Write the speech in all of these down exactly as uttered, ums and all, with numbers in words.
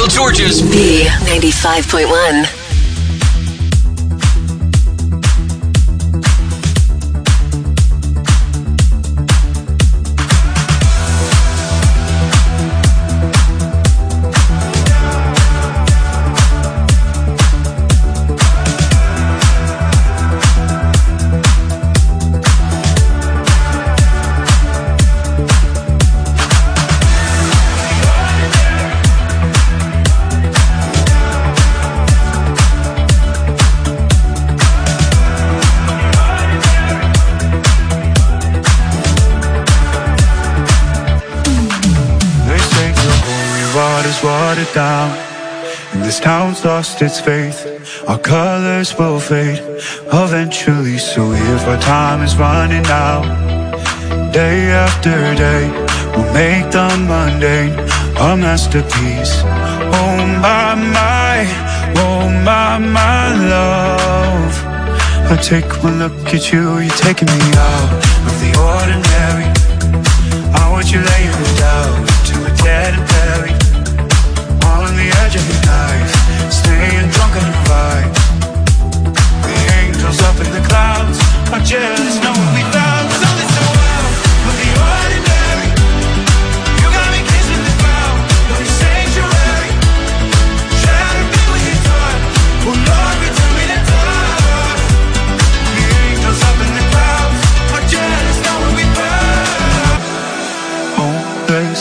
George's B ninety-five point one. Watered down, and this town's lost its faith. Our colors will fade eventually. So if our time is running out, day after day, we'll make the mundane a masterpiece. Oh my, my, oh my, my love. I take one look at you, you're taking me out of the ordinary. I want you laying me down to a dead and buried on the edge of your knife, staying drunk on your ride. The angels up in the clouds are jealous knowing we found something so wild. But the ordinary, you got me kissing the ground. You're the sanctuary, try to be with your time. Oh Lord, return me to time. The angels up in the clouds are jealous knowing we found. Oh, praise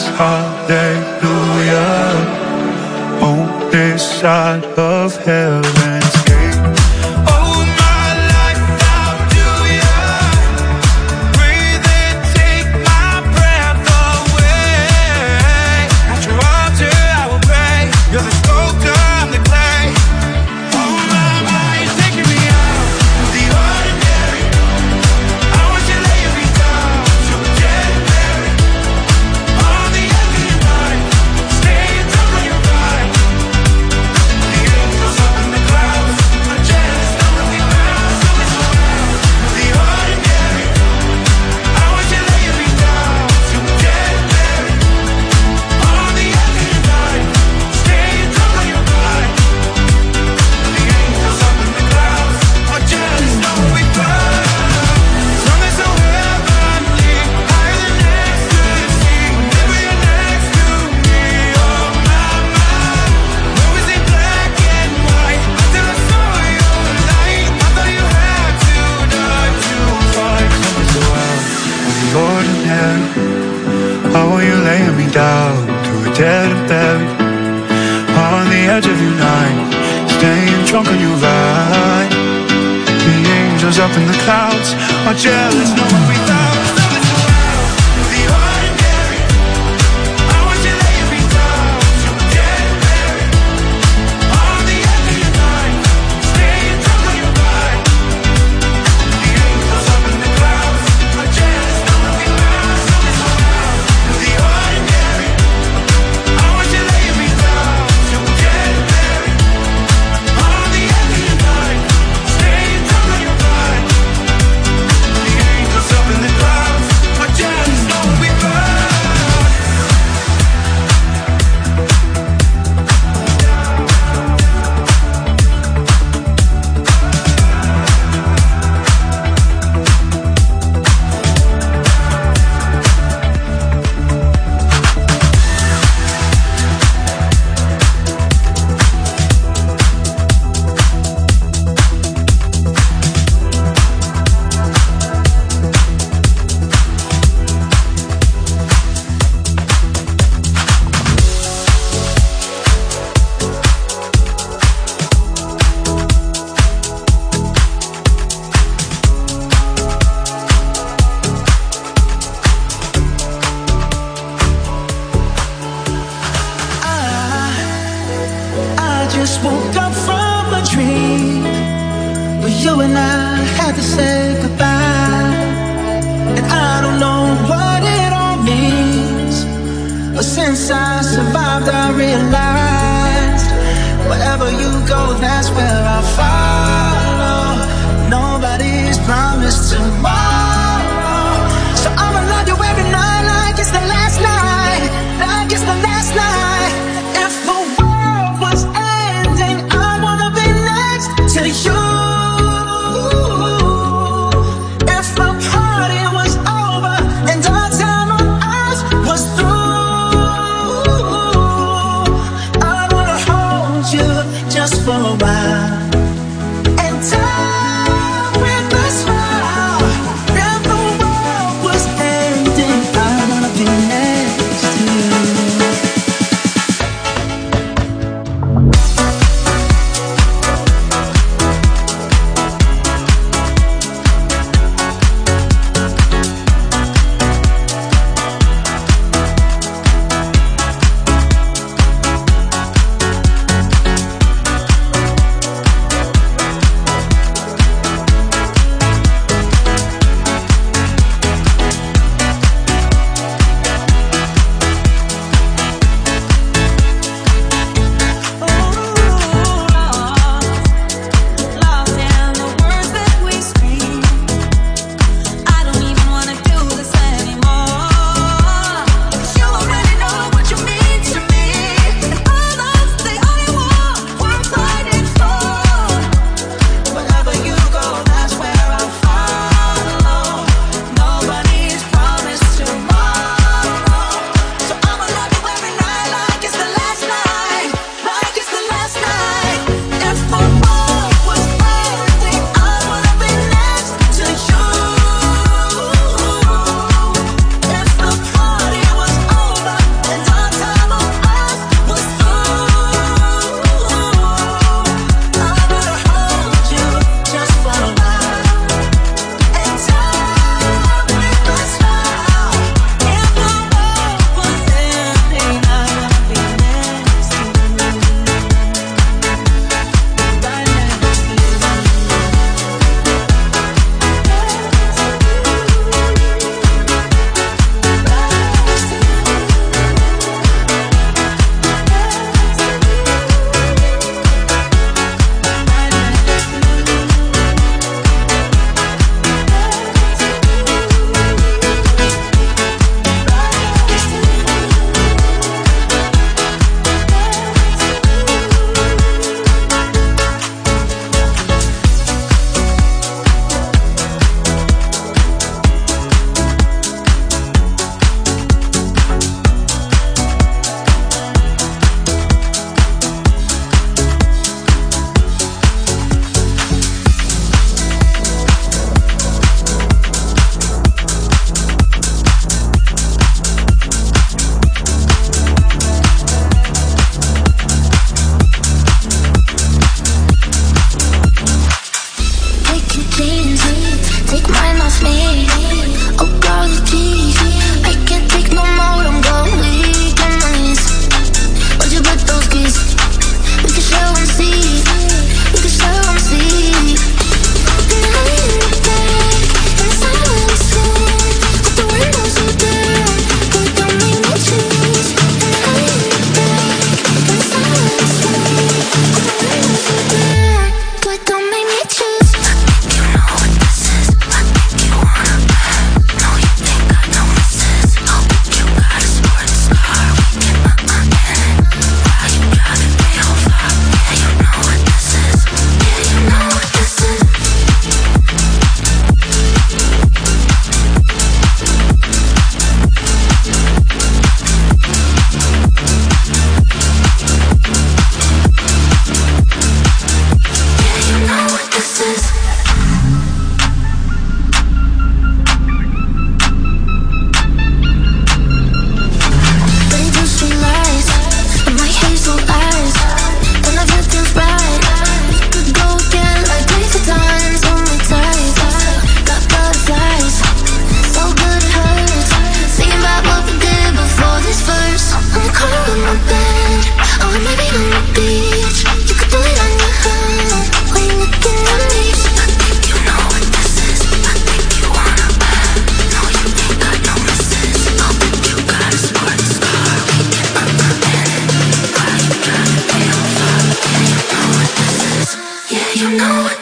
hallelujah on this side of heaven's gate. Oh, my life, I'll do ya. Breathe and take my breath away. At your altar, I will pray. You're the sculptor, I'm the clay. Oh, my, my, you're taking me out of the ordinary. I want you laying me down to a dead and buried on the edge of your mind, staying drunk on your ride. Down to a dead and buried on the edge of your night, staying drunk on your ride. The angels up in the clouds are jealous knowing we found something so wild. The ordinary, I want you laying me down to a dead and buried on the edge of your night, staying drunk on your ride. The angels up in the clouds are jealous knowing we found something so wild. The ordinary, I want you laying me down to a dead and buried on the edge of your night, staying drunk on your ride. The angels up in the clouds are jealous knowing we found. just woke up from a dream where you and I had to say goodbye. And I don't know what it all means, but since I survived I realized wherever you go, that's where I'll follow. Nobody's promised tomorrow, so I'ma love you every night like it's the last night, like it's the last night. If the world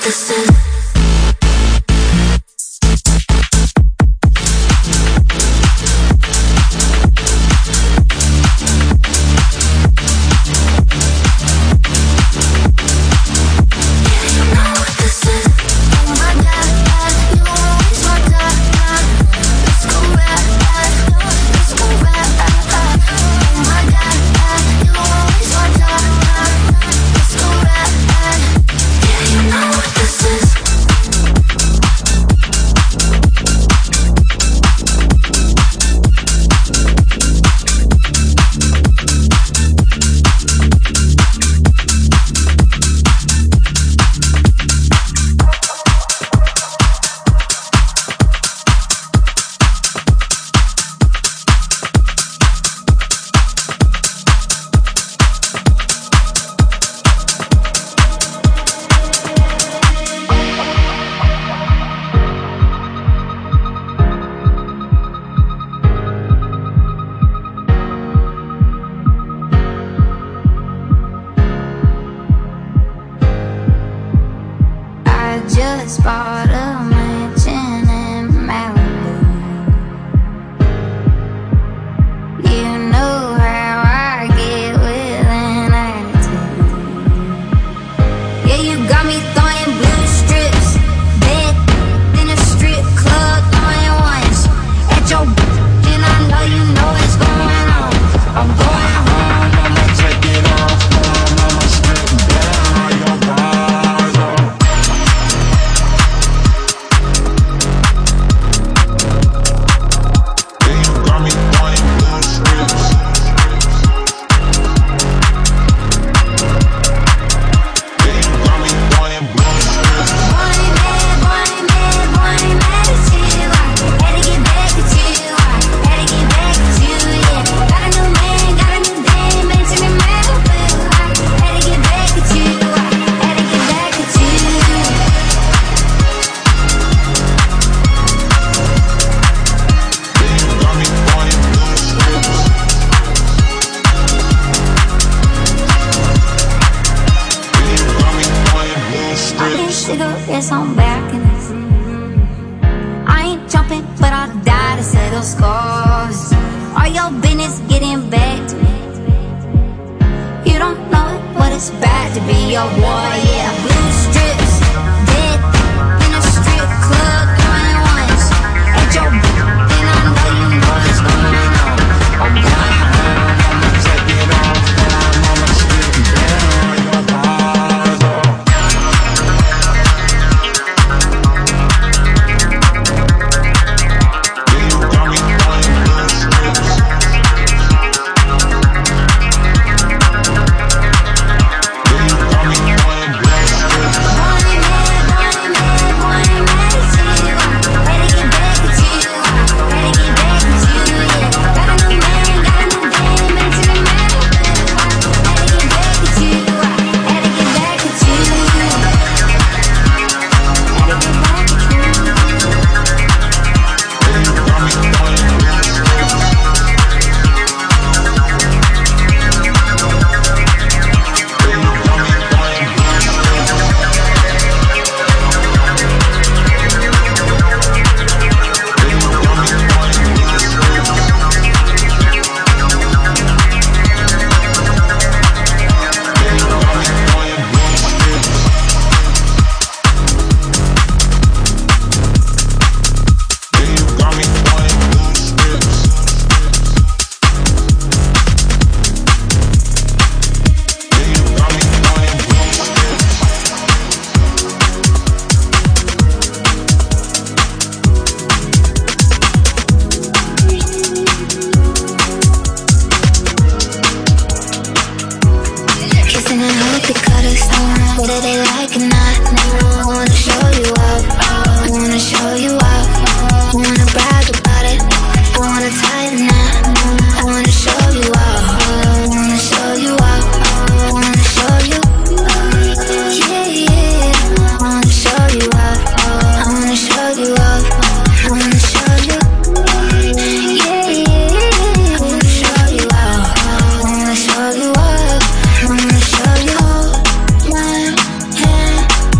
cigarettes on back in the room. I ain't jumping, but I'll die to settle scores. All your business getting back to me. You don't know it, but it's bad to be your boy, yeah. Blue strips, dead in a strip club, going once. At your then I know you know what's going on. I'm going home, I'ma take it off, I'ma strip down your bars off. You got me buying blue strips. You got me buying blue strips. Wanting mad, wanting mad, wanting mad at you. Ready to get back at you. Ready to get back at you, yeah. Got a new man, got a new game, into the man. Had to get back at you. Had to get back at you. Had to get back at you. You got me buying blue strips. You got me buying blue strips. Kissing and hope they cut us off, whether they like it or not. I wanna show you up, I wanna show you up. I wanna brag about it, I wanna tie the knot. I wanna show you up, I wanna show you up. I wanna show you, yeah, yeah. I wanna show you up, I wanna show you up. I wanna show you, yeah, yeah. I wanna show you up, I wanna show you up. I wanna show you, hold my hand,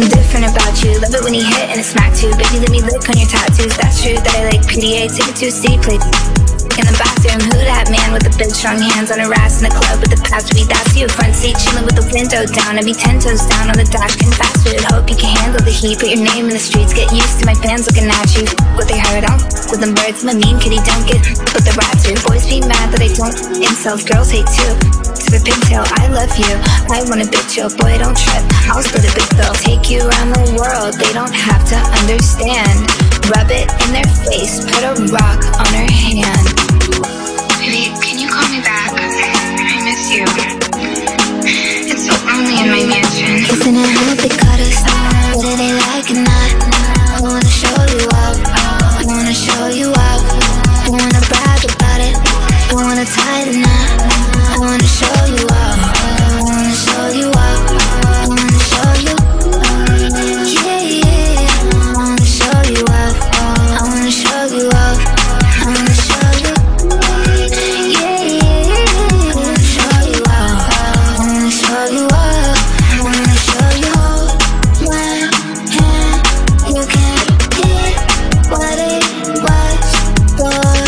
something different about you. Love it when you hit and it smack too. Baby, let me lick on your tattoos. That's true that I like P D A. Take it to a city, play in the bathroom. Who that man with the big strong hands on her ass in the club with the past weed? That's you. Front seat chilling with the window down. I'd be ten toes down on the dash, getting fast food. Hope you can handle the heat. Put your name in the streets. Get used to my fans looking at you. What they heard on with them birds. I'm a mean kitty, don't get with the rats too. Boys be mad that I don't. Incels, girls hate too. To the pigtail, I love you. I want a bitch, yo, boy, don't trip. I'll split a big bill. Take you around the world. They don't have to understand. Rub it in their face. Put a rock on her hand. Baby, can you call me back? I miss you. It's so lonely in my mansion. Kissing and hope they cut us. Whether they like it or not, I wanna show you up. I wanna show you up. I wanna brag about it. I wanna tie the knot. I wanna show you up. I wanna show you up. I wanna show you. Yeah, yeah. I wanna show you up. I wanna show you up. I wanna show you. Yeah, yeah. I wanna show you up. I wanna show you up. I wanna show you one hand. You can't get what it was, boy.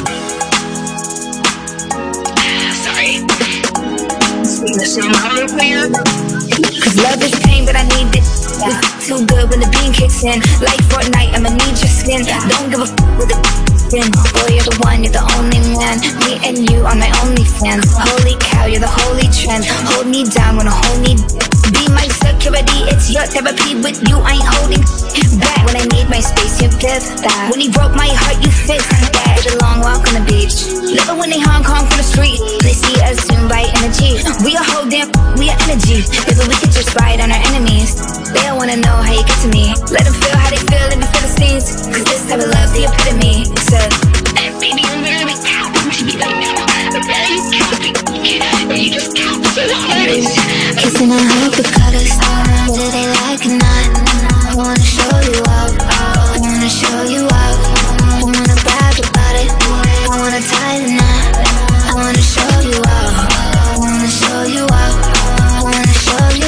Sorry. Sing the same color player. Cause love is pain, but I need it. It's too good when the beam kicks in. Like Fortnite, I'ma need your skin. Don't give a f with the skin. Boy, you're the one, you're the only man. Me and you are my only fans. Holy cow, you're the holy trend. Hold me down when I hold me. Be my security, it's your therapy. With you, I ain't holding back. When I need my space, you give that. When you broke my heart, you fixed that. Did a long walk on the beach. Love it when they Hong Kong from the street. They see us soon by energy. We are whole damn, we are energy. Maybe we could just ride on our enemies. They don't wanna know how you get to me. Let them feel how they feel in the Philistines. Cause this type of love, the epitome. So, Baby, I'm literally counting to you right now. I'm really counting. And you just count so hard. Kissing and hope they cut us. Whether they like it or not, I wanna show you up. I wanna show you up. I wanna brag about it. I wanna tie the knot. I wanna show you up. I wanna show you up. I wanna show you.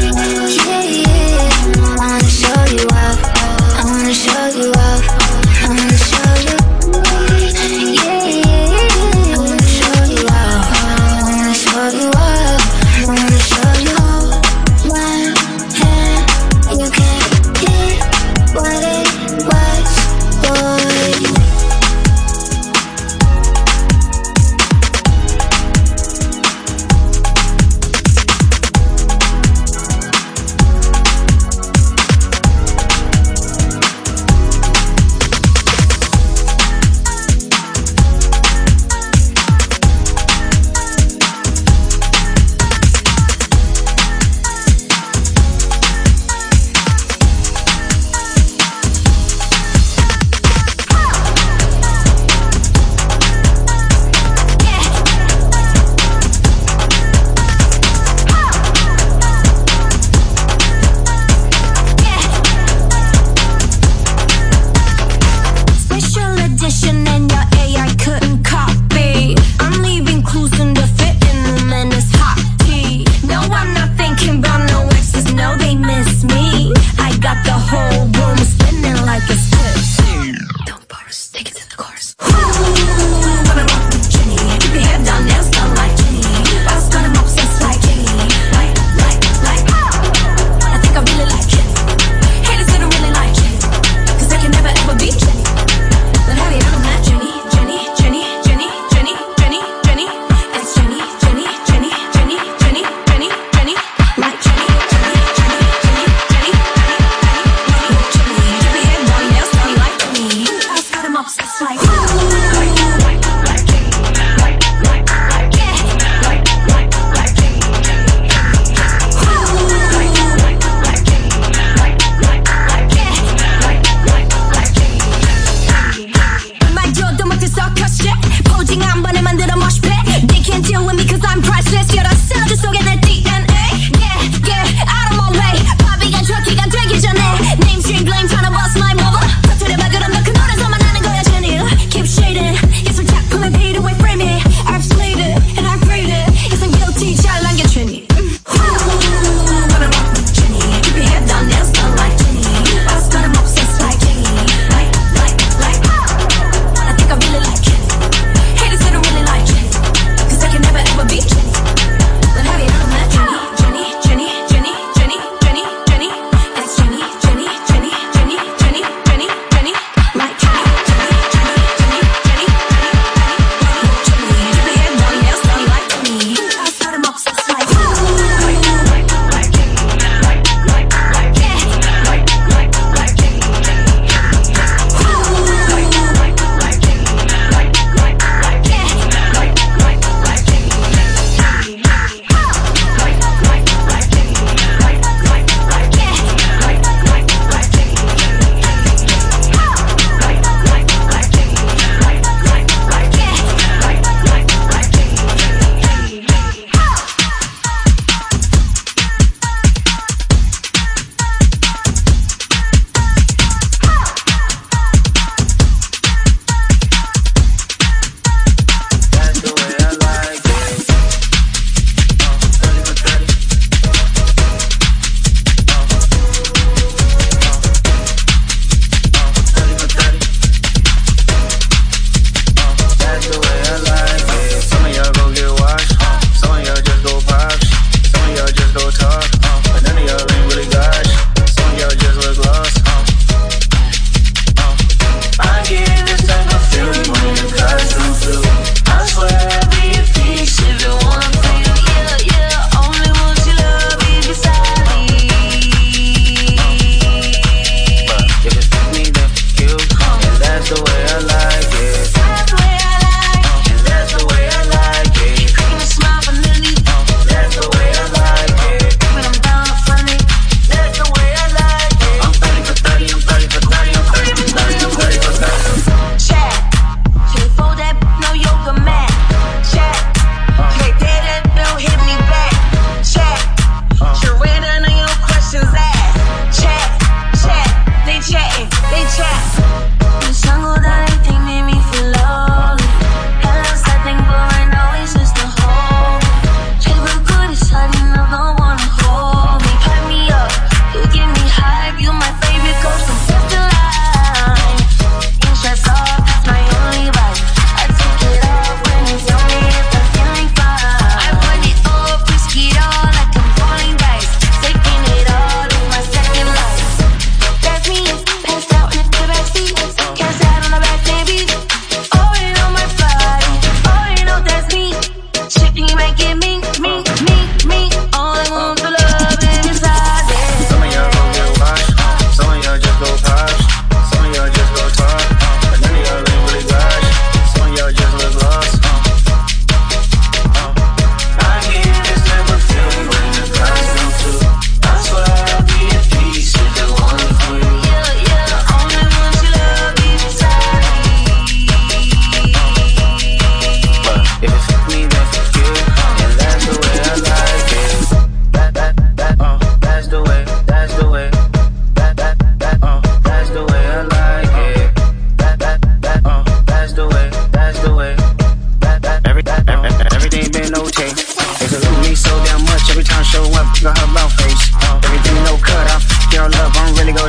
Yeah, yeah. I wanna show you up. I wanna show you up. I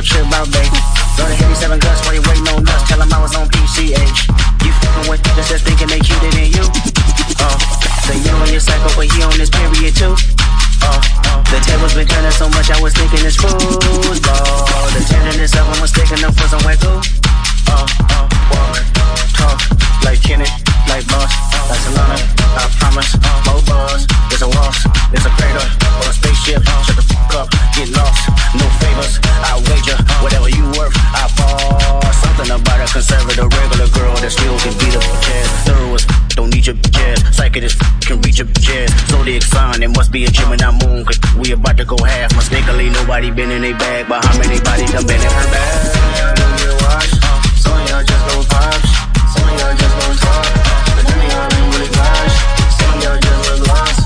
trip out, babe. Go to Heavy Seven Guts while you waiting on us. Tell them I was on P C H. You fucking with just just thinking they cuter than you. Oh, say you on your cycle, but he on this period too. Oh, the table's been turning so much, I was thinking it's food. Oh, the tenderness of them was sticking up for some wet goo. Oh, oh, walk, talk, like Kenny, like Boss, like Solana. I promise, more bars. There's a waltz, there's a crater, or a spaceship. Shut the fuck up, get lost. No favors, I wager. Whatever you worth, I fall. Something about a conservative, regular girl that still can beat up a jazz. Thorough as don't need your jazz. Psychic as can reach your jazz. Zodiac sign, it must be a Gemini moon. Cause we about to go half. Mistakenly, nobody been in a bag. But how many bodies done been in her bag? Don't get washed. Some of y'all just gon' pops. Some of y'all just gon' talk. But none of y'all ain't really gosh. Some of y'all just look lost.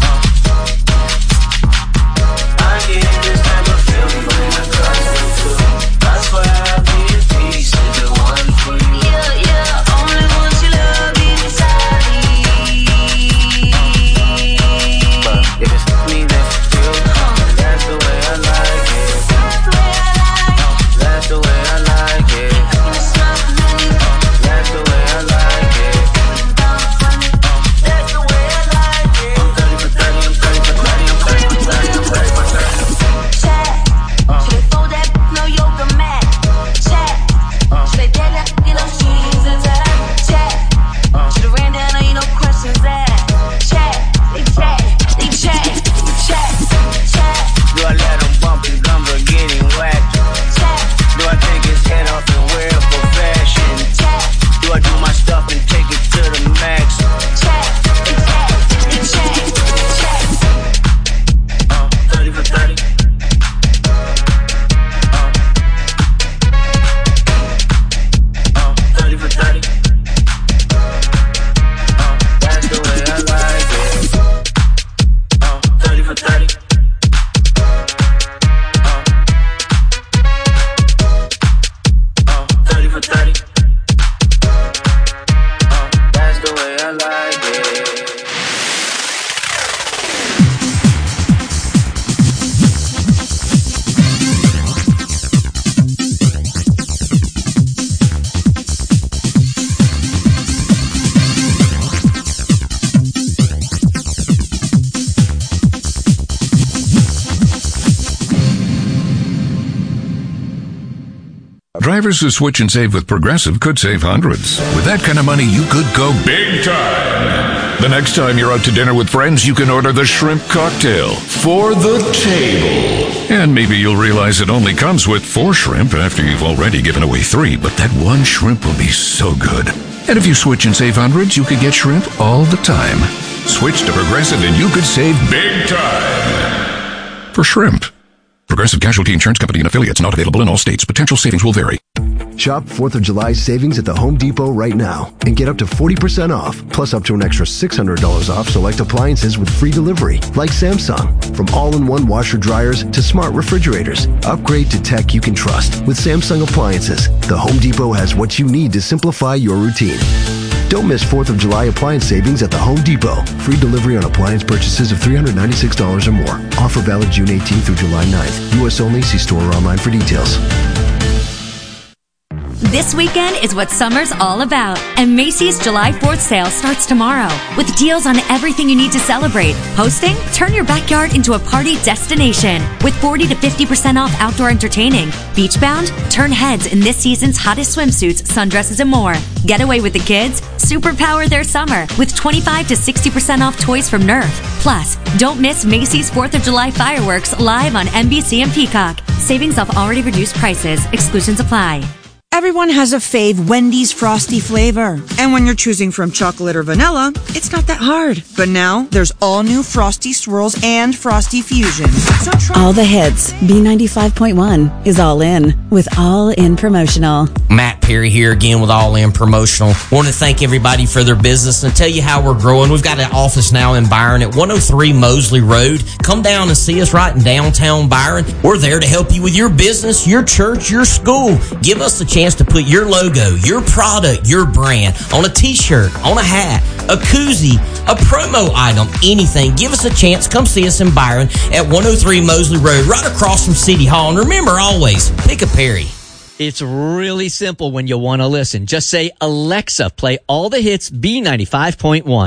I get this type of feeling when I cross you too. That's why I be at peace. Is the one for you. Yeah, yeah. Only one you love inside me. But if it's me that's you, that's the way I like it. That's the way I like it. That's the way I like it. That's the way I like it. I'm thirty for thirty, I'm thirty for thirty, I'm thirty for thirty, I'm thirty for thirty. Chat. Should they fold that no yoga mat? Chat. Should they tell that get those jeans and that? Chat. Should have ran down on you no questions asked. Chat. They chat. They chat. Chat. Chat. Do I let them bump and gumbo getting whacked? Chat. Do I take his head off and wear it for fashion? Chat. Do I do my stuff and take it to the max? Chat. They chat. They chat. Chat. Uh, thirty for thirty. Uh, uh, thirty for thirty. Uh, that's the way I like it. Uh, thirty for thirty. Uh, uh, thirty for thirty. Uh, that's the way I like it. Drivers who switch and save with Progressive could save hundreds. With that kind of money, you could go big time. The next time you're out to dinner with friends, you can order the shrimp cocktail for the table. And maybe you'll realize it only comes with four shrimp after you've already given away three, but that one shrimp will be so good. And if you switch and save hundreds, you could get shrimp all the time. Switch to Progressive and you could save big time. For shrimp. Progressive Casualty Insurance Company and affiliates, not available in all states. Potential savings will vary. Shop fourth of July savings at the Home Depot right now and get up to forty percent off, plus up to an extra six hundred dollars off select appliances with free delivery, like Samsung. From all-in-one washer dryers to smart refrigerators, upgrade to tech you can trust with Samsung appliances. The Home Depot has what you need to simplify your routine. Don't miss fourth of July appliance savings at the Home Depot. Free delivery on appliance purchases of three hundred ninety-six dollars or more. Offer valid June eighteenth through July ninth. U S only. See store or online for details. This weekend is what summer's all about, and Macy's July fourth sale starts tomorrow with deals on everything you need to celebrate. Hosting? Turn your backyard into a party destination with forty to fifty percent off outdoor entertaining. Beachbound? Turn heads in this season's hottest swimsuits, sundresses, and more. Get away with the kids? Superpower their summer with twenty-five to sixty percent off toys from Nerf. Plus, don't miss Macy's fourth of July fireworks live on N B C and Peacock. Savings off already reduced prices. Exclusions apply. Everyone has a fave Wendy's Frosty flavor. And when you're choosing from chocolate or vanilla, it's not that hard. But now, there's all new Frosty Swirls and Frosty Fusion. So try all the hits. B ninety-five point one is all in with All In Promotional. Matt Perry here again with All In Promotional. Want to thank everybody for their business and tell you how we're growing. We've got an office now in Byron at one oh three Mosley Road. Come down and see us right in downtown Byron. We're there to help you with your business, your church, your school. Give us a chance to put your logo, your product, your brand on a t-shirt, on a hat, a koozie, a promo item, anything. Give us a chance. Come see us in Byron at one oh three Mosley Road, right across from City Hall. And remember, always, pick a Perry. It's really simple when you want to listen. Just say, Alexa, play all the hits B ninety-five point one.